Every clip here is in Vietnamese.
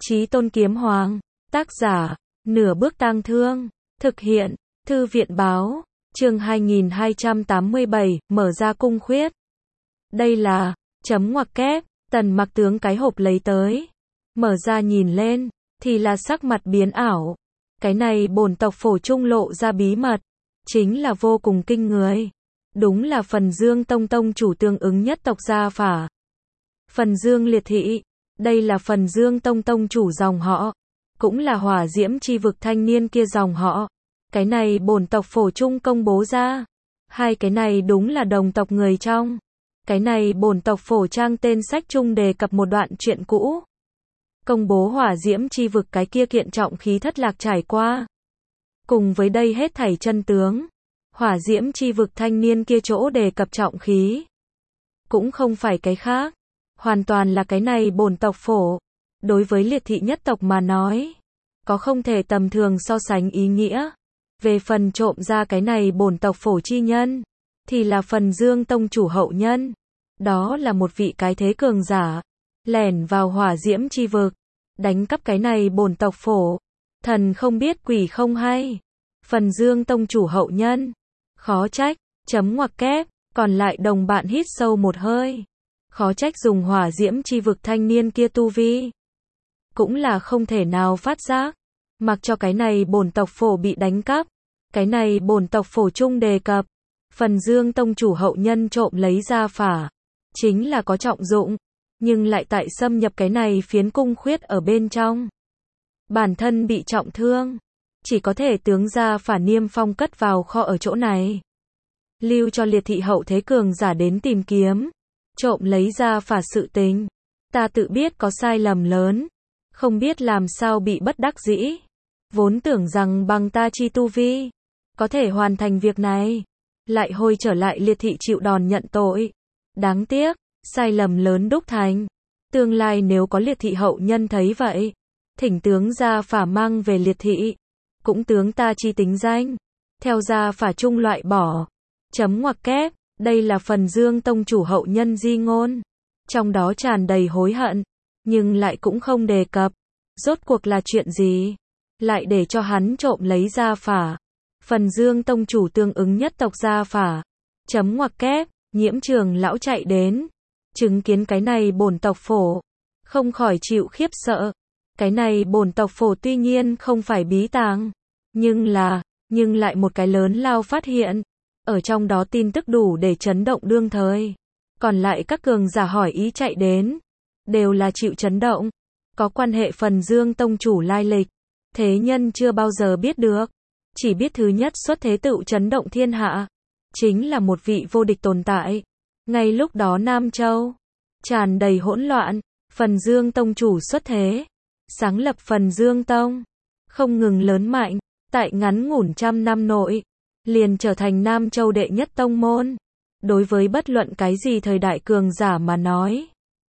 Chí Tôn Kiếm Hoàng. Tác giả, Nửa Bước Tang Thương. Thực hiện, Thư viện Báo. Chương 2287, mở ra cung khuyết. Đây là, chấm ngoặc kép, Tần Mặc tướng cái hộp lấy tới. Mở ra nhìn lên, thì là sắc mặt biến ảo. Cái này bổn tộc phổ trung lộ ra bí mật. Chính là vô cùng kinh người. Đúng là Phần Dương Tông tông chủ tương ứng nhất tộc gia phả. Phần Dương Liệt Thị. Đây là Phần Dương Tông tông chủ dòng họ. Cũng là hỏa diễm chi vực thanh niên kia dòng họ. Cái này bổn tộc phổ trung công bố ra. Hai cái này đúng là đồng tộc người trong. Cái này bổn tộc phổ trang tên sách trung đề cập một đoạn chuyện cũ. Công bố hỏa diễm chi vực cái kia kiện trọng khí thất lạc trải qua. Cùng với đây hết thảy chân tướng. Hỏa diễm chi vực thanh niên kia chỗ đề cập trọng khí. Cũng không phải cái khác. Hoàn toàn là cái này bổn tộc phổ. Đối với liệt thị nhất tộc mà nói. Có không thể tầm thường so sánh ý nghĩa. Về phần trộm ra cái này bổn tộc phổ chi nhân. Thì là Phần Dương tông chủ hậu nhân. Đó là một vị cái thế cường giả. Lẻn vào hỏa diễm chi vực. Đánh cắp cái này bổn tộc phổ. Thần không biết quỷ không hay. Phần Dương tông chủ hậu nhân. Khó trách, chấm ngoặc kép, còn lại đồng bạn hít sâu một hơi. Khó trách dùng hỏa diễm chi vực thanh niên kia tu vi. Cũng là không thể nào phát giác. Mặc cho cái này bổn tộc phổ bị đánh cắp. Cái này bổn tộc phổ trung đề cập. Phần Dương tông chủ hậu nhân trộm lấy ra phả. Chính là có trọng dụng. Nhưng lại tại xâm nhập cái này phiến cung khuyết ở bên trong. Bản thân bị trọng thương. Chỉ có thể tướng ra phả niêm phong cất vào kho ở chỗ này. Lưu cho liệt thị hậu thế cường giả đến tìm kiếm. Trộm lấy ra phả sự tình. Ta tự biết có sai lầm lớn. Không biết làm sao bị bất đắc dĩ. Vốn tưởng rằng bằng ta chi tu vi. Có thể hoàn thành việc này. Lại hồi trở lại liệt thị chịu đòn nhận tội. Đáng tiếc, sai lầm lớn đúc thành. Tương lai nếu có liệt thị hậu nhân thấy vậy. Thỉnh tướng ra phả mang về liệt thị. Cũng tướng ta chi tính danh. Theo ra phả trung loại bỏ. Chấm ngoặc kép, đây là Phần Dương tông chủ hậu nhân di ngôn. Trong đó tràn đầy hối hận. Nhưng lại cũng không đề cập. Rốt cuộc là chuyện gì? Lại để cho hắn trộm lấy ra phả. Phần Dương tông chủ tương ứng nhất tộc gia phả. Chấm ngoặc kép, Nhiễm Trường lão chạy đến. Chứng kiến cái này bổn tộc phổ. Không khỏi chịu khiếp sợ. Cái này bổn tộc phổ tuy nhiên không phải bí tàng. Nhưng lại một cái lớn lao phát hiện. Ở trong đó tin tức đủ để chấn động đương thời. Còn lại các cường giả hỏi ý chạy đến. Đều là chịu chấn động. Có quan hệ Phần Dương tông chủ lai lịch. Thế nhân chưa bao giờ biết được. Chỉ biết thứ nhất xuất thế tựu chấn động thiên hạ. Chính là một vị vô địch tồn tại. Ngay lúc đó Nam Châu. Tràn đầy hỗn loạn. Phần Dương tông chủ xuất thế. Sáng lập Phần Dương tông. Không ngừng lớn mạnh. Tại ngắn ngủn trăm năm nội. Liền trở thành Nam Châu đệ nhất tông môn. Đối với bất luận cái gì thời đại cường giả mà nói.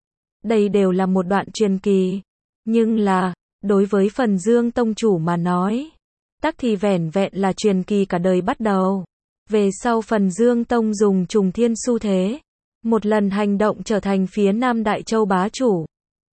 Đây đều là một đoạn truyền kỳ. Nhưng là, đối với Phần Dương tông chủ mà nói. Tắc thì vẻn vẹn là truyền kỳ cả đời bắt đầu. Về sau Phần Dương tông dùng trùng thiên xu thế. Một lần hành động trở thành phía Nam Đại Châu bá chủ.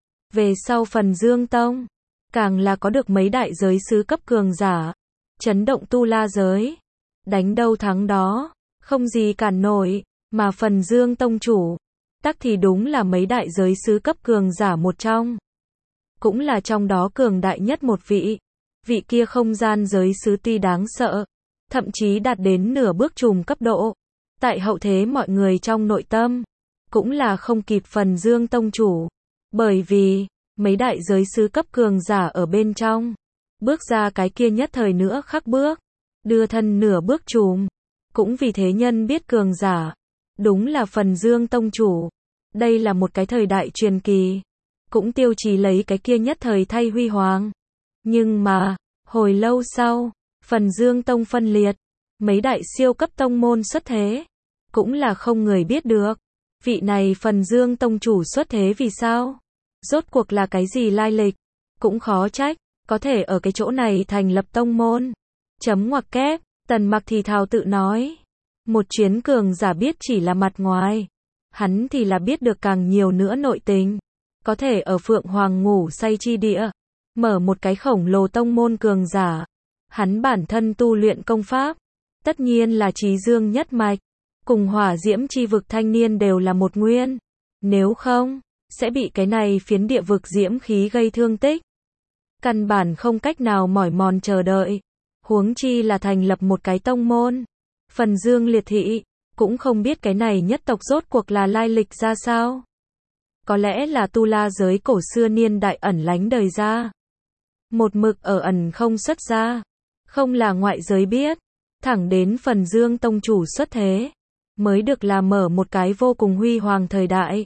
Về sau Phần Dương tông. Càng là có được mấy đại giới sứ cấp cường giả. Chấn động tu la giới. Đánh đâu thắng đó. Không gì cản nổi. Mà Phần Dương tông chủ. Tắc thì đúng là mấy đại giới sứ cấp cường giả một trong. Cũng là trong đó cường đại nhất một vị. Vị kia không gian giới sứ tuy đáng sợ. Thậm chí đạt đến nửa bước trùm cấp độ. Tại hậu thế mọi người trong nội tâm. Cũng là không kịp Phần Dương tông chủ. Bởi vì, mấy đại giới sứ cấp cường giả ở bên trong. Bước ra cái kia nhất thời nữa khắc bước. Đưa thân nửa bước trùm. Cũng vì thế nhân biết cường giả. Đúng là Phần Dương tông chủ. Đây là một cái thời đại truyền kỳ. Cũng tiêu chí lấy cái kia nhất thời thay huy hoàng. Nhưng mà, hồi lâu sau, Phần Dương tông phân liệt. Mấy đại siêu cấp tông môn xuất thế. Cũng là không người biết được. Vị này Phần Dương tông chủ xuất thế vì sao? Rốt cuộc là cái gì lai lịch? Cũng khó trách. Có thể ở cái chỗ này thành lập tông môn. Chấm ngoặc kép, Tần Mặc thì thào tự nói. Một chuyến cường giả biết chỉ là mặt ngoài. Hắn thì là biết được càng nhiều nữa nội tình. Có thể ở Phượng Hoàng ngủ say chi địa. mở một cái khổng lồ tông môn cường giả. Hắn bản thân tu luyện công pháp, tất nhiên là Chí Dương nhất mạch, cùng Hỏa Diễm chi vực thanh niên đều là một nguyên. Nếu không, sẽ bị cái này phiến địa vực diễm khí gây thương tích. Căn bản không cách nào mỏi mòn chờ đợi. Huống chi là thành lập một cái tông môn. Phần Dương Liệt Thị cũng không biết cái này nhất tộc rốt cuộc là lai lịch ra sao. Có lẽ là tu la giới cổ xưa niên đại ẩn lánh đời ra. Một mực ở ẩn không xuất ra. Không là ngoại giới biết. Thẳng đến Phần Dương tông chủ xuất thế. Mới được là mở một cái vô cùng huy hoàng thời đại.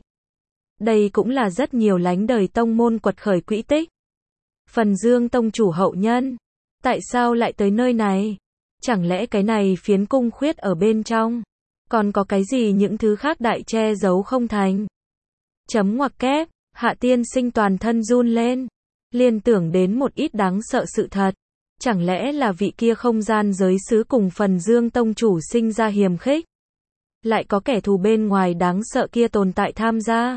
Đây cũng là rất nhiều lánh đời tông môn quật khởi quỹ tích. Phần Dương tông chủ hậu nhân. Tại sao lại tới nơi này? Chẳng lẽ cái này phiến cung khuyết ở bên trong? Còn có cái gì những thứ khác đại che giấu không thành? Chấm ngoặc kép, Hạ Tiên Sinh toàn thân run lên. Liên tưởng đến một ít đáng sợ sự thật. Chẳng lẽ là vị kia không gian giới sứ cùng Phần Dương tông chủ sinh ra hiềm khích? Lại có kẻ thù bên ngoài đáng sợ kia tồn tại tham gia?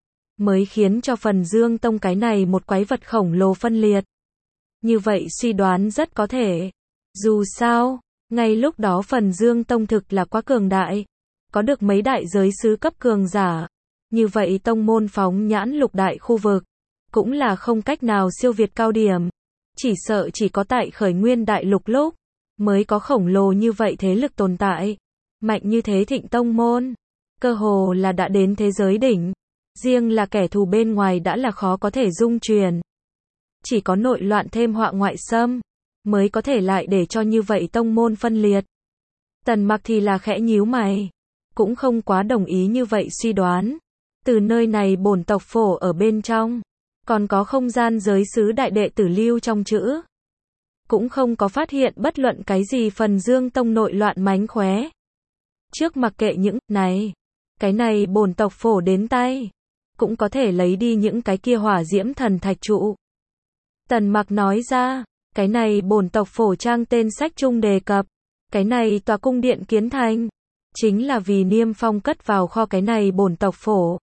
Mới khiến cho Phần Dương tông cái này một quái vật khổng lồ phân liệt. Như vậy suy đoán rất có thể. Dù sao, ngay lúc đó Phần Dương tông thực là quá cường đại. Có được mấy đại giới sứ cấp cường giả. Như vậy tông môn phóng nhãn lục đại khu vực. Cũng là không cách nào siêu việt cao điểm. Chỉ sợ chỉ có tại khởi nguyên đại lục lúc. Mới có khổng lồ như vậy thế lực tồn tại. Mạnh như thế thịnh tông môn. Cơ hồ là đã đến thế giới đỉnh. Riêng là kẻ thù bên ngoài đã là khó có thể dung truyền. Chỉ có nội loạn thêm họa ngoại xâm. Mới có thể lại để cho như vậy tông môn phân liệt. Tần Mặc thì là khẽ nhíu mày. Cũng không quá đồng ý như vậy suy đoán. Từ nơi này bổn tộc phổ ở bên trong. Còn có không gian giới sứ đại đệ tử lưu trong chữ. Cũng không có phát hiện bất luận cái gì Phần Dương tông nội loạn mánh khóe. Trước mặc kệ những này. Cái này bổn tộc phổ đến tay. Cũng có thể lấy đi những cái kia hỏa diễm thần thạch trụ. Tần Mặc nói ra. Cái này bổn tộc phổ trang tên sách chung đề cập. Cái này tòa cung điện kiến thành. Chính là vì Niêm Phong cất vào kho cái này bổn tộc phổ.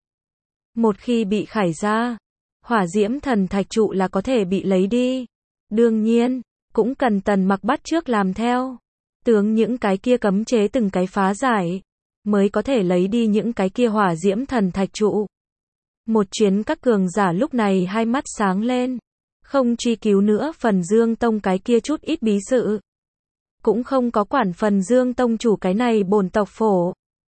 Một khi bị khải ra. Hỏa diễm thần thạch trụ là có thể bị lấy đi. Đương nhiên. Cũng cần Tần Mặc bắt trước làm theo. Tướng những cái kia cấm chế từng cái phá giải. Mới có thể lấy đi những cái kia hỏa diễm thần thạch trụ. Một chuyến các cường giả lúc này hai mắt sáng lên. Không truy cứu nữa Phần Dương tông cái kia chút ít bí sự. Cũng không có quản Phần Dương tông chủ cái này bổn tộc phổ.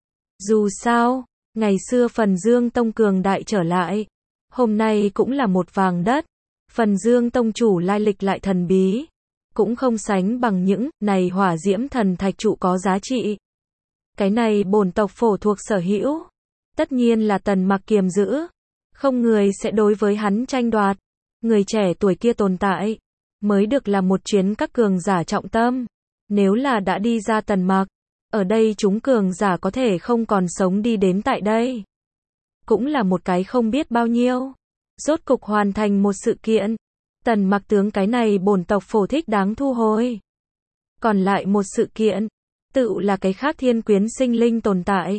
Dù sao, ngày xưa Phần Dương tông cường đại trở lại. Hôm nay cũng là một vàng đất. Phần Dương tông chủ lai lịch lại thần bí. Cũng không sánh bằng những này hỏa diễm thần thạch trụ có giá trị. Cái này bổn tộc phổ thuộc sở hữu. Tất nhiên là Tần Mặc kiềm giữ. Không người sẽ đối với hắn tranh đoạt. Người trẻ tuổi kia tồn tại. Mới được là một chuyến các cường giả trọng tâm. Nếu là đã đi ra Tần Mặc. Ở đây chúng cường giả có thể không còn sống đi đến tại đây. Cũng là một cái không biết bao nhiêu. Rốt cục hoàn thành một sự kiện. Tần Mặc tướng cái này bổn tộc phổ thích đáng thu hồi. Còn lại một sự kiện. Tự là cái khác thiên quyến sinh linh tồn tại.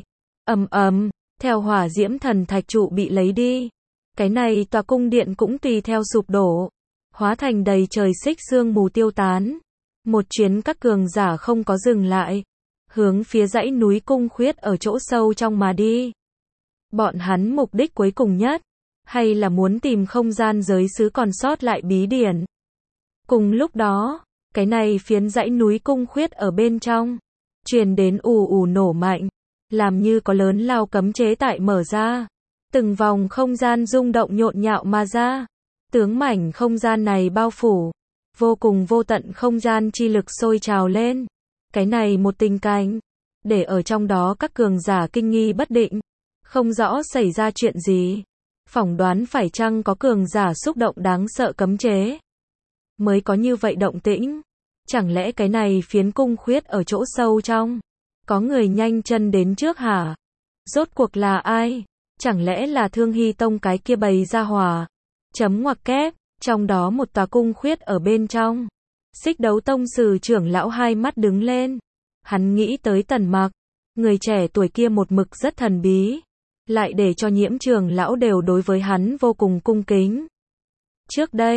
Theo hỏa diễm thần thạch trụ bị lấy đi. Cái này tòa cung điện cũng tùy theo sụp đổ. Hóa thành đầy trời xích sương mù tiêu tán. Một chuyến các cường giả không có dừng lại. Hướng phía dãy núi cung khuyết ở chỗ sâu trong mà đi. Bọn hắn mục đích cuối cùng nhất. Hay là muốn tìm không gian giới xứ còn sót lại bí điển. Cùng lúc đó, cái này phiến dãy núi cung khuyết ở bên trong. Truyền đến ù ù nổ mạnh. Làm như có lớn lao cấm chế tại mở ra. Từng vòng không gian rung động nhộn nhạo mà ra. Tướng mảnh không gian này bao phủ. Vô cùng vô tận không gian chi lực sôi trào lên. Cái này một tình cảnh. Để ở trong đó các cường giả kinh nghi bất định. Không rõ xảy ra chuyện gì. Phỏng đoán phải chăng có cường giả xúc động đáng sợ cấm chế. Mới có như vậy động tĩnh. Chẳng lẽ cái này phiến cung khuyết ở chỗ sâu trong. Có người nhanh chân đến trước hả? Rốt cuộc là ai? Chẳng lẽ là Thương Hy Tông cái kia bày ra hỏa? Chấm ngoặc kép, trong đó một tòa cung khuyết ở bên trong. Xích Đấu Tông sử trưởng lão hai mắt đứng lên. Hắn nghĩ tới Tần Mặc. Người trẻ tuổi kia một mực rất thần bí. Lại để cho Nhiễm trưởng lão đều đối với hắn vô cùng cung kính. Trước đây,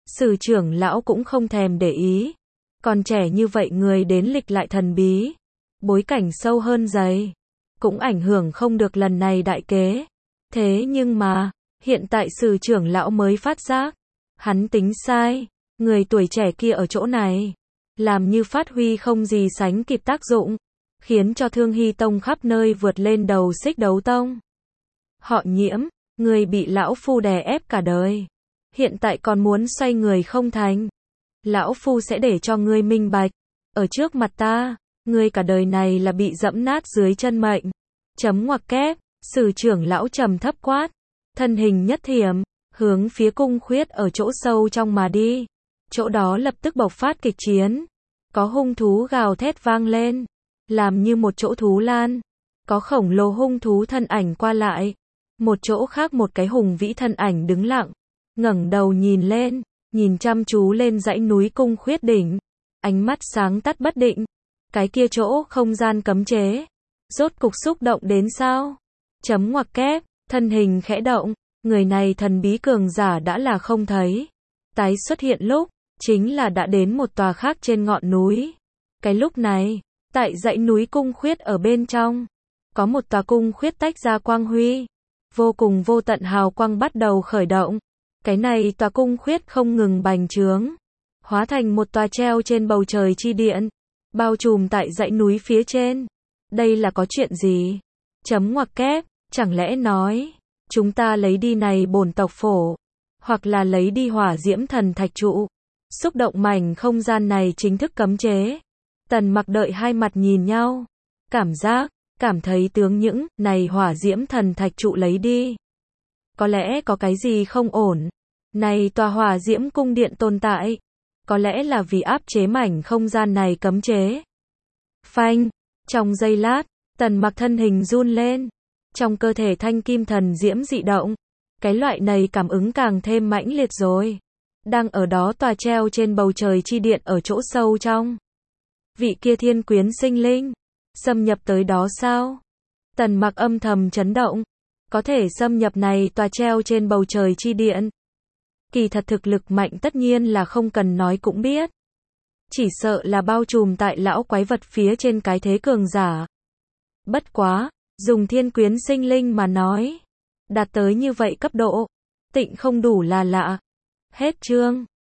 Sử trưởng lão cũng không thèm để ý. Còn trẻ như vậy người đến lịch lại thần bí. Bối cảnh sâu hơn dày. Cũng ảnh hưởng không được lần này đại kế. Thế nhưng mà, hiện tại sử trưởng lão mới phát giác. Hắn tính sai. Người tuổi trẻ kia ở chỗ này. Làm như phát huy không gì sánh kịp tác dụng. Khiến cho Thương Hy Tông khắp nơi vượt lên đầu Xích Đấu Tông. Họ Nhiễm, người bị lão phu đè ép cả đời. Hiện tại còn muốn xoay người không thành. Lão phu sẽ để cho ngươi minh bạch. Ở trước mặt ta, ngươi cả đời này là bị dẫm nát dưới chân mệnh. Chấm ngoặc kép, sử trưởng lão trầm thấp quát. Thân hình nhất thiểm, hướng phía cung khuyết ở chỗ sâu trong mà đi. Chỗ đó lập tức bộc phát kịch chiến. Có hung thú gào thét vang lên. Làm như một chỗ thú lan. Có khổng lồ hung thú thân ảnh qua lại. Một chỗ khác một cái hùng vĩ thân ảnh đứng lặng. Ngẩng đầu nhìn lên. Nhìn chăm chú lên dãy núi cung khuyết đỉnh. Ánh mắt sáng tắt bất định. Cái kia chỗ không gian cấm chế. Rốt cục xúc động đến sao? Chấm ngoặc kép, thân hình khẽ động. Người này thần bí cường giả đã là không thấy. Tái xuất hiện lúc, chính là đã đến một tòa khác trên ngọn núi. Cái lúc này, tại dãy núi cung khuyết ở bên trong, có một tòa cung khuyết tách ra quang huy. Vô cùng vô tận hào quang bắt đầu khởi động. Cái này tòa cung khuyết không ngừng bành trướng. Hóa thành một tòa treo trên bầu trời chi điện. Bao trùm tại dãy núi phía trên. Đây là có chuyện gì? Chấm ngoặc kép, chẳng lẽ nói, chúng ta lấy đi này bổn tộc phổ. Hoặc là lấy đi hỏa diễm thần thạch trụ. Xúc động mảnh không gian này chính thức cấm chế. Tần Mặc đợi hai mặt nhìn nhau. Cảm thấy tướng những này hỏa diễm thần thạch trụ lấy đi. Có lẽ có cái gì không ổn. Này tòa hỏa diễm cung điện tồn tại. Có lẽ là vì áp chế mảnh không gian này cấm chế. Phanh. Trong giây lát, Tần Mặc thân hình run lên. Trong cơ thể thanh kim thần diễm dị động. Cái loại này cảm ứng càng thêm mãnh liệt rồi. Đang ở đó tòa treo trên bầu trời chi điện ở chỗ sâu trong. Vị kia thiên quyến sinh linh. Xâm nhập tới đó sao? Tần Mặc âm thầm chấn động. Có thể xâm nhập này tòa treo trên bầu trời chi điện. Kỳ thật thực lực mạnh tất nhiên là không cần nói cũng biết. Chỉ sợ là bao trùm tại lão quái vật phía trên cái thế cường giả. Bất quá, dùng thiên quyến sinh linh mà nói. Đạt tới như vậy cấp độ. Tịnh không đủ là lạ. Hết chương.